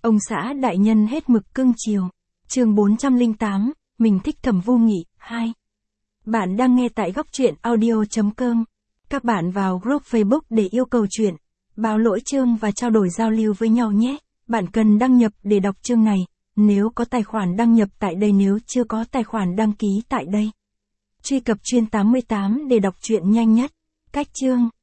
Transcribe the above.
Ông xã đại nhân hết mực cưng chiều. Chương 408, mình thích Thẩm Vô Nghị, 2. Bạn đang nghe tại góc truyện audio.com. Các bạn vào group Facebook để yêu cầu truyện, báo lỗi chương và trao đổi giao lưu với nhau nhé. Bạn cần đăng nhập để đọc chương này. Nếu có tài khoản đăng nhập tại đây, nếu chưa có tài khoản đăng ký tại đây. Truy cập chuyên 88 để đọc truyện nhanh nhất. Cách chương.